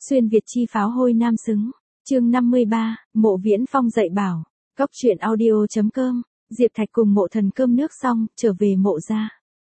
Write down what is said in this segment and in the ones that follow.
Xuyên Việt chi pháo hôi nam xứng. Chương 53, Mộ Viễn Phong dạy bảo. Góc truyện audio.com. Diệp Thạch cùng Mộ Thần cơm nước xong, trở về Mộ gia.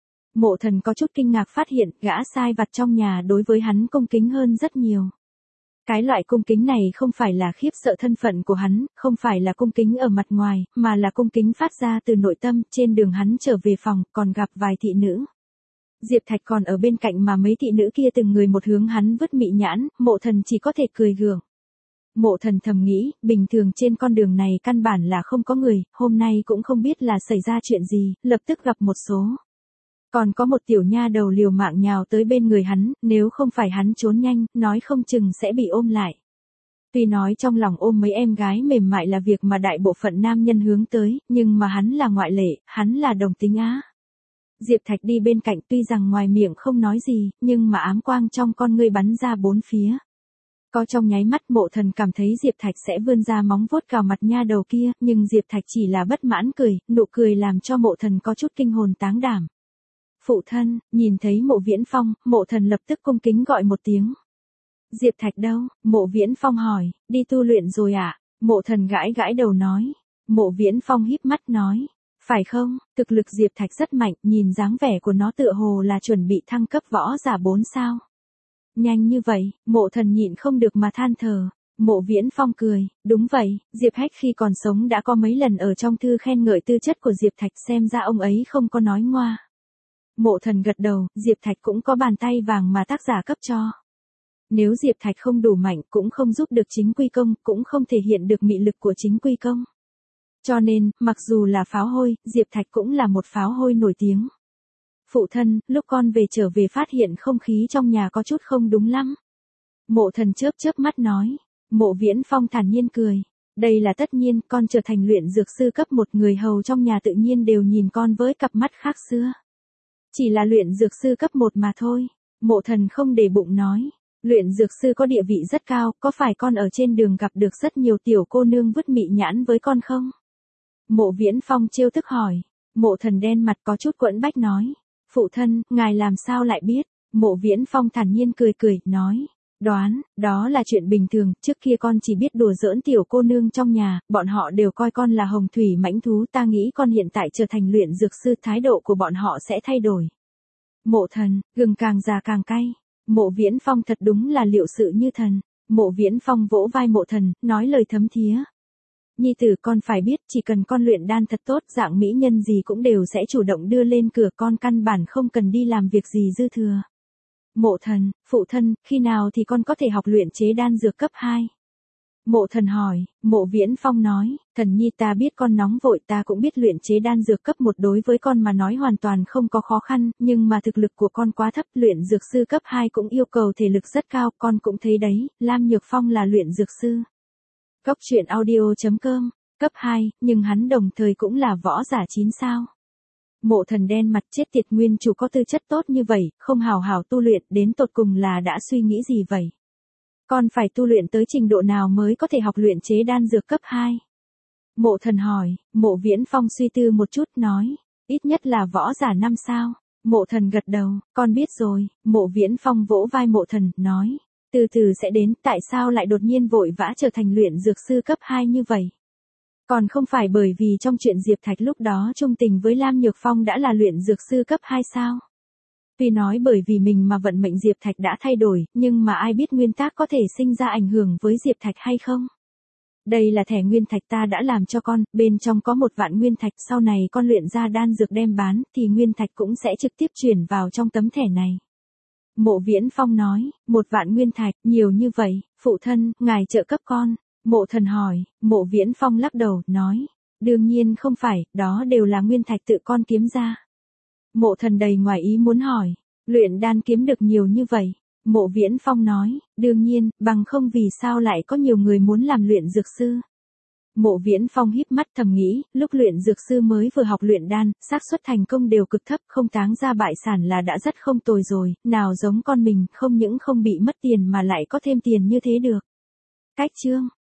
Mộ Thần có chút kinh ngạc phát hiện, gã sai vặt trong nhà đối với hắn cung kính hơn rất nhiều. Cái loại cung kính này không phải là khiếp sợ thân phận của hắn, không phải là cung kính ở mặt ngoài, mà là cung kính phát ra từ nội tâm. Trên đường hắn trở về phòng, còn gặp vài thị nữ. Diệp Thạch còn ở bên cạnh mà mấy thị nữ kia từng người một hướng hắn vứt mị nhãn, Mộ Thần chỉ có thể cười gượng. Mộ Thần thầm nghĩ, bình thường trên con đường này căn bản là không có người, hôm nay cũng không biết là xảy ra chuyện gì, lập tức gặp một số. Còn có một tiểu nha đầu liều mạng nhào tới bên người hắn, nếu không phải hắn trốn nhanh, nói không chừng sẽ bị ôm lại. Tuy nói trong lòng ôm mấy em gái mềm mại là việc mà đại bộ phận nam nhân hướng tới, nhưng mà hắn là ngoại lệ, hắn là đồng tính á. Diệp Thạch đi bên cạnh tuy rằng ngoài miệng không nói gì, nhưng mà ám quang trong con ngươi bắn ra bốn phía. Có trong nháy mắt Mộ Thần cảm thấy Diệp Thạch sẽ vươn ra móng vuốt cào mặt nha đầu kia, nhưng Diệp Thạch chỉ là bất mãn cười, nụ cười làm cho Mộ Thần có chút kinh hồn táng đảm. Phụ thân, nhìn thấy Mộ Viễn Phong, Mộ Thần lập tức cung kính gọi một tiếng. Diệp Thạch đâu? Mộ Viễn Phong hỏi, đi tu luyện rồi ạ? Mộ Thần gãi gãi đầu nói. Mộ Viễn Phong híp mắt nói. Phải không, thực lực Diệp Thạch rất mạnh, nhìn dáng vẻ của nó tựa hồ là chuẩn bị thăng cấp võ giả 4 sao. Nhanh như vậy, Mộ Thần nhịn không được mà than thở. Mộ Viễn Phong cười, đúng vậy, Diệp Hách khi còn sống đã có mấy lần ở trong thư khen ngợi tư chất của Diệp Thạch, xem ra ông ấy không có nói ngoa. Mộ Thần gật đầu, Diệp Thạch cũng có bàn tay vàng mà tác giả cấp cho. Nếu Diệp Thạch không đủ mạnh cũng không giúp được chính quy công, cũng không thể hiện được mị lực của chính quy công. Cho nên, mặc dù là pháo hôi, Diệp Thạch cũng là một pháo hôi nổi tiếng. Phụ thân, lúc con trở về phát hiện không khí trong nhà có chút không đúng lắm. Mộ Thần chớp mắt nói. Mộ Viễn Phong thản nhiên cười. Đây là tất nhiên, con trở thành luyện dược sư cấp 1, người hầu trong nhà tự nhiên đều nhìn con với cặp mắt khác xưa. Chỉ là luyện dược sư cấp 1 mà thôi. Mộ Thần không để bụng nói. Luyện dược sư có địa vị rất cao, có phải con ở trên đường gặp được rất nhiều tiểu cô nương vứt mị nhãn với con không? Mộ Viễn Phong trêu tức hỏi. Mộ Thần đen mặt có chút quẫn bách nói. Phụ thân, ngài làm sao lại biết? Mộ Viễn Phong thản nhiên cười, nói. Đoán, đó là chuyện bình thường, trước kia con chỉ biết đùa giỡn tiểu cô nương trong nhà, bọn họ đều coi con là hồng thủy mãnh thú, ta nghĩ con hiện tại trở thành luyện dược sư, thái độ của bọn họ sẽ thay đổi. Mộ Thần, gừng càng già càng cay. Mộ Viễn Phong thật đúng là liệu sự như thần. Mộ Viễn Phong vỗ vai Mộ Thần, nói lời thấm thía. Nhi tử, con phải biết, chỉ cần con luyện đan thật tốt, dạng mỹ nhân gì cũng đều sẽ chủ động đưa lên cửa, con căn bản không cần đi làm việc gì dư thừa. Mộ Thần, phụ thân, khi nào thì con có thể học luyện chế đan dược cấp 2? Mộ Thần hỏi. Mộ Viễn Phong nói, Thần nhi, ta biết con nóng vội, ta cũng biết luyện chế đan dược cấp 1 đối với con mà nói hoàn toàn không có khó khăn, nhưng mà thực lực của con quá thấp, luyện dược sư cấp 2 cũng yêu cầu thể lực rất cao, con cũng thấy đấy, Lam Nhược Phong là luyện dược sư. Góc truyện audio.com, cấp 2, nhưng hắn đồng thời cũng là võ giả 9 sao. Mộ Thần đen mặt, chết tiệt, nguyên chủ có tư chất tốt như vậy, không hào hào tu luyện, đến tột cùng là đã suy nghĩ gì vậy? Con phải tu luyện tới trình độ nào mới có thể học luyện chế đan dược cấp 2? Mộ Thần hỏi. Mộ Viễn Phong suy tư một chút nói. Ít nhất là võ giả 5 sao. Mộ Thần gật đầu, con biết rồi. Mộ Viễn Phong vỗ vai Mộ Thần, nói. Từ từ sẽ đến, tại sao lại đột nhiên vội vã trở thành luyện dược sư cấp 2 như vậy? Còn không phải bởi vì trong chuyện Diệp Thạch lúc đó trung tình với Lam Nhược Phong đã là luyện dược sư cấp 2 sao? Tuy nói bởi vì mình mà vận mệnh Diệp Thạch đã thay đổi, nhưng mà ai biết nguyên tắc có thể sinh ra ảnh hưởng với Diệp Thạch hay không? Đây là thẻ nguyên thạch ta đã làm cho con, bên trong có 1 vạn nguyên thạch, sau này con luyện ra đan dược đem bán, thì nguyên thạch cũng sẽ trực tiếp chuyển vào trong tấm thẻ này. Mộ Viễn Phong nói, 1 vạn nguyên thạch, nhiều như vậy, phụ thân, ngài trợ cấp con. Mộ Thần hỏi. Mộ Viễn Phong lắc đầu, nói. Đương nhiên không phải, đó đều là nguyên thạch tự con kiếm ra. Mộ Thần đầy ngoài ý muốn hỏi. Luyện đan kiếm được nhiều như vậy? Mộ Viễn Phong nói. Đương nhiên, bằng không vì sao lại có nhiều người muốn làm luyện dược sư. Mộ Viễn Phong híp mắt thầm nghĩ, lúc luyện dược sư mới vừa học luyện đan, xác suất thành công đều cực thấp, không táng ra bại sản là đã rất không tồi rồi, nào giống con mình, không những không bị mất tiền mà lại có thêm tiền như thế được. Cách chương